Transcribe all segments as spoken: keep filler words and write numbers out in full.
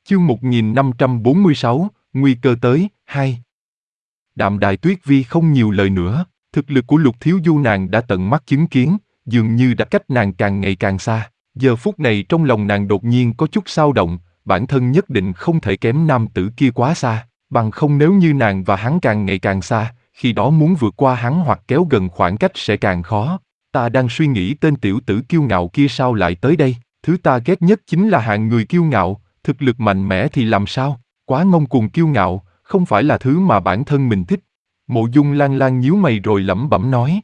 Chương một nghìn năm trăm bốn mươi sáu, Nguy cơ tới, hai. Đạm Đài Tuyết Vi không nhiều lời nữa, thực lực của Lục Thiếu Du nàng đã tận mắt chứng kiến, dường như đã cách nàng càng ngày càng xa. Giờ phút này trong lòng nàng đột nhiên có chút xao động, bản thân nhất định không thể kém nam tử kia quá xa, bằng không nếu như nàng và hắn càng ngày càng xa, khi đó muốn vượt qua hắn hoặc kéo gần khoảng cách sẽ càng khó. Ta đang suy nghĩ tên tiểu tử kiêu ngạo kia sao lại tới đây, thứ ta ghét nhất chính là hạng người kiêu ngạo, thực lực mạnh mẽ thì làm sao, quá ngông cuồng kiêu ngạo, không phải là thứ mà bản thân mình thích. Mộ Dung Lan Lan nhíu mày rồi lẩm bẩm nói.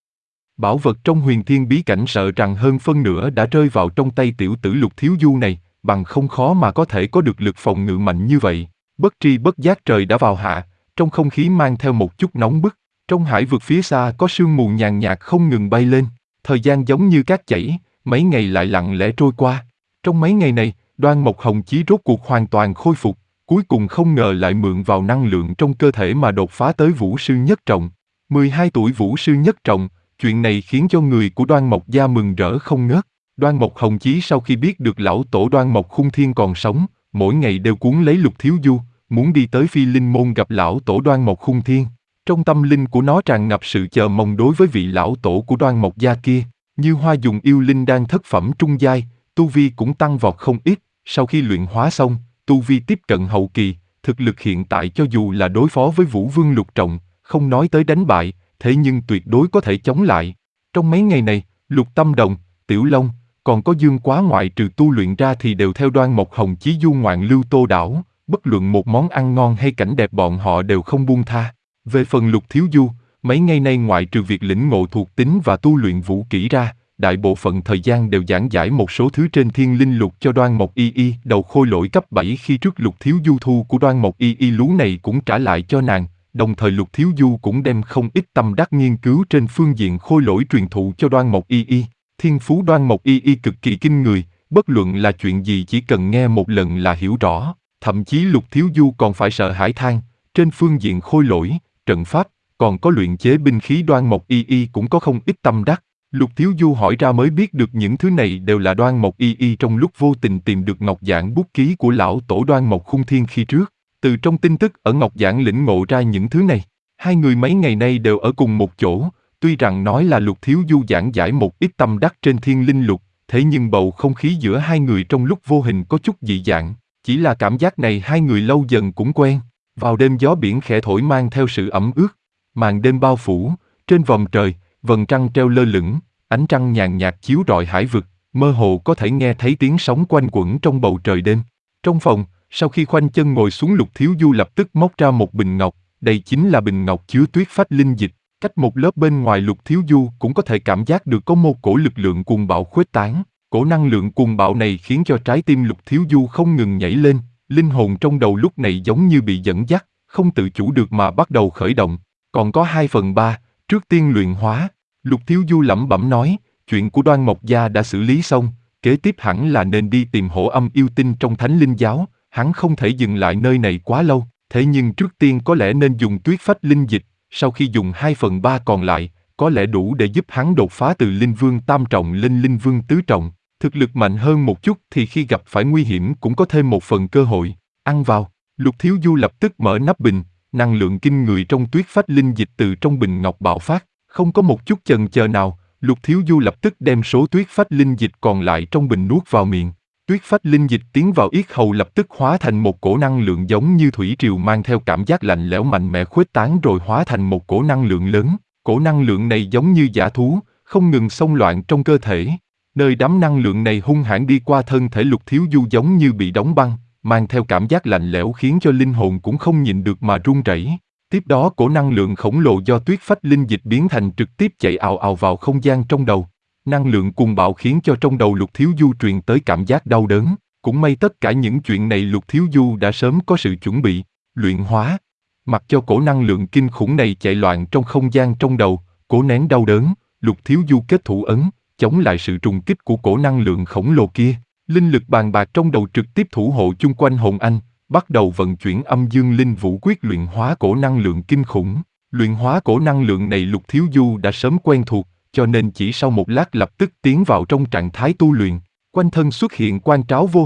Bảo vật trong huyền thiên bí cảnh sợ rằng hơn phân nửa đã rơi vào trong tay tiểu tử Lục Thiếu Du này, bằng không khó mà có thể có được lực phòng ngự mạnh như vậy. Bất tri bất giác trời đã vào hạ, trong không khí mang theo một chút nóng bức, trong hải vực phía xa có sương mù nhàn nhạt không ngừng bay lên, thời gian giống như cát chảy, mấy ngày lại lặng lẽ trôi qua. Trong mấy ngày này, Đoan Mộc Hồng Chí rốt cuộc hoàn toàn khôi phục, cuối cùng không ngờ lại mượn vào năng lượng trong cơ thể mà đột phá tới Vũ Sư Nhất Trọng. mười hai tuổi Vũ Sư Nhất Trọng, chuyện này khiến cho người của Đoan Mộc gia mừng rỡ không ngớt. Đoan Mộc Hồng Chí sau khi biết được lão tổ Đoan Mộc Khung Thiên còn sống, mỗi ngày đều cuốn lấy Lục Thiếu Du, muốn đi tới Phi Linh Môn gặp lão tổ Đoan Mộc Khung Thiên. Trong tâm linh của nó tràn ngập sự chờ mong đối với vị lão tổ của Đoan Mộc gia kia. Như Hoa dùng yêu linh đan thất phẩm trung giai, tu vi cũng tăng vọt không ít, sau khi luyện hóa xong, tu vi tiếp cận hậu kỳ, thực lực hiện tại cho dù là đối phó với Vũ Vương Lục Trọng, không nói tới đánh bại, thế nhưng tuyệt đối có thể chống lại. Trong mấy ngày này, Lục Tâm Đồng, Tiểu Long, còn có Dương Quá ngoại trừ tu luyện ra thì đều theo Đoan Mộc Hồng Chí du ngoạn lưu Tô đảo, bất luận một món ăn ngon hay cảnh đẹp bọn họ đều không buông tha. Về phần Lục Thiếu Du, mấy ngày nay ngoại trừ việc lĩnh ngộ thuộc tính và tu luyện vũ kỹ ra, đại bộ phận thời gian đều giảng giải một số thứ trên Thiên Linh Lục cho Đoan Mộc Y Y. Đầu khôi lỗi cấp bảy khi trước Lục Thiếu Du thu của Đoan Mộc Y Y lú này cũng trả lại cho nàng, đồng thời Lục Thiếu Du cũng đem không ít tâm đắc nghiên cứu trên phương diện khôi lỗi truyền thụ cho Đoan Mộc Y Y. Thiên phú Đoan Mộc Y Y cực kỳ kinh người, bất luận là chuyện gì chỉ cần nghe một lần là hiểu rõ, thậm chí Lục Thiếu Du còn phải sợ hãi than, trên phương diện khôi lỗi, trận pháp, còn có luyện chế binh khí Đoan Mộc Y Y cũng có không ít tâm đắc. Lục Thiếu Du hỏi ra mới biết được những thứ này đều là Đoan Mộc Y Y trong lúc vô tình tìm được ngọc giản bút ký của lão tổ Đoan Mộc Khung Thiên khi trước. Từ trong tin tức ở ngọc giản lĩnh ngộ ra những thứ này. Hai người mấy ngày nay đều ở cùng một chỗ, tuy rằng nói là Lục Thiếu Du giảng giải một ít tâm đắc trên Thiên Linh Lục, thế nhưng bầu không khí giữa hai người trong lúc vô hình có chút dị dạng, chỉ là cảm giác này hai người lâu dần cũng quen. Vào đêm gió biển khẽ thổi mang theo sự ẩm ướt, màn đêm bao phủ, trên vòm trời, vầng trăng treo lơ lửng, ánh trăng nhàn nhạt chiếu rọi hải vực, mơ hồ có thể nghe thấy tiếng sóng quanh quẩn trong bầu trời đêm. Trong phòng, sau khi khoanh chân ngồi xuống Lục Thiếu Du lập tức móc ra một bình ngọc, đây chính là bình ngọc chứa tuyết phách linh dịch, cách một lớp bên ngoài Lục Thiếu Du cũng có thể cảm giác được có một cổ lực lượng cuồng bạo khuếch tán. Cổ năng lượng cuồng bạo này khiến cho trái tim Lục Thiếu Du không ngừng nhảy lên, linh hồn trong đầu lúc này giống như bị dẫn dắt, không tự chủ được mà bắt đầu khởi động. Còn có hai phần ba, trước tiên luyện hóa. Lục Thiếu Du lẩm bẩm nói, chuyện của Đoan Mộc gia đã xử lý xong, kế tiếp hẳn là nên đi tìm Hổ Âm yêu tinh trong Thánh Linh giáo, hắn không thể dừng lại nơi này quá lâu, thế nhưng trước tiên có lẽ nên dùng tuyết phách linh dịch, sau khi dùng hai phần ba còn lại, có lẽ đủ để giúp hắn đột phá từ Linh Vương tam trọng lên Linh Vương tứ trọng, thực lực mạnh hơn một chút thì khi gặp phải nguy hiểm cũng có thêm một phần cơ hội. Ăn vào. Lục Thiếu Du lập tức mở nắp bình, năng lượng kinh người trong tuyết phách linh dịch từ trong bình ngọc bạo phát, không có một chút chần chờ nào, Lục Thiếu Du lập tức đem số tuyết phách linh dịch còn lại trong bình nuốt vào miệng. Tuyết phách linh dịch tiến vào yết hầu lập tức hóa thành một cổ năng lượng giống như thủy triều mang theo cảm giác lạnh lẽo mạnh mẽ khuếch tán rồi hóa thành một cổ năng lượng lớn. Cổ năng lượng này giống như dã thú, không ngừng xông loạn trong cơ thể. Nơi đám năng lượng này hung hãn đi qua thân thể Lục Thiếu Du giống như bị đóng băng, mang theo cảm giác lạnh lẽo khiến cho linh hồn cũng không nhịn được mà run rẩy. Tiếp đó cổ năng lượng khổng lồ do tuyết phách linh dịch biến thành trực tiếp chạy ào ào vào không gian trong đầu. Năng lượng cuồng bạo khiến cho trong đầu Lục Thiếu Du truyền tới cảm giác đau đớn. Cũng may tất cả những chuyện này Lục Thiếu Du đã sớm có sự chuẩn bị, luyện hóa. Mặc cho cổ năng lượng kinh khủng này chạy loạn trong không gian trong đầu, cố nén đau đớn, Lục Thiếu Du kết thủ ấn, chống lại sự trùng kích của cổ năng lượng khổng lồ kia. Linh lực bàn bạc trong đầu trực tiếp thủ hộ chung quanh hồn anh, bắt đầu vận chuyển âm dương linh vũ quyết luyện hóa cổ năng lượng kinh khủng. Luyện hóa cổ năng lượng này Lục Thiếu Du đã sớm quen thuộc, cho nên chỉ sau một lát lập tức tiến vào trong trạng thái tu luyện. Quanh thân xuất hiện quang tráo vô hình,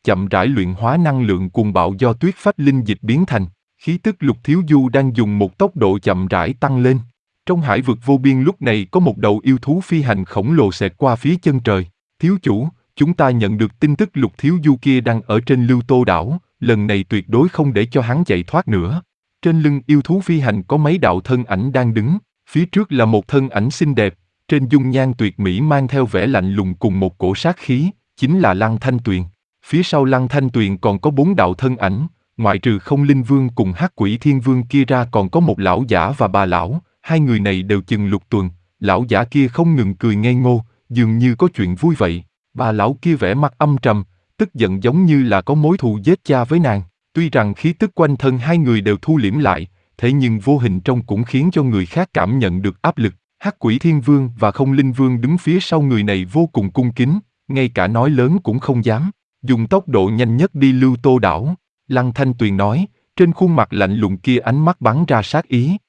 chậm rãi luyện hóa năng lượng cuồng bạo do tuyết phách linh dịch biến thành. Khí tức Lục Thiếu Du đang dùng một tốc độ chậm rãi tăng lên. Trong hải vực vô biên lúc này có một đầu yêu thú phi hành khổng lồ xẹt qua phía chân trời. Thiếu chủ, chúng ta nhận được tin tức Lục Thiếu Du kia đang ở trên Lưu Tô đảo, lần này tuyệt đối không để cho hắn chạy thoát nữa. Trên lưng yêu thú phi hành có mấy đạo thân ảnh đang đứng, phía trước là một thân ảnh xinh đẹp, trên dung nhan tuyệt mỹ mang theo vẻ lạnh lùng cùng một cổ sát khí, chính là Lăng Thanh Tuyền. Phía sau Lăng Thanh Tuyền còn có bốn đạo thân ảnh, ngoại trừ Không Linh Vương cùng Hắc Quỷ Thiên Vương kia ra còn có một lão giả và bà lão, hai người này đều chừng lục tuần, lão giả kia không ngừng cười ngây ngô, dường như có chuyện vui vậy, bà lão kia vẻ mặt âm trầm, tức giận giống như là có mối thù giết cha với nàng. Tuy rằng khí tức quanh thân hai người đều thu liễm lại, thế nhưng vô hình trong cũng khiến cho người khác cảm nhận được áp lực. Hắc Quỷ Thiên Vương và Không Linh Vương đứng phía sau người này vô cùng cung kính, ngay cả nói lớn cũng không dám, dùng tốc độ nhanh nhất đi Lưu Tô đảo. Lăng Thanh Tuyền nói, trên khuôn mặt lạnh lùng kia ánh mắt bắn ra sát ý.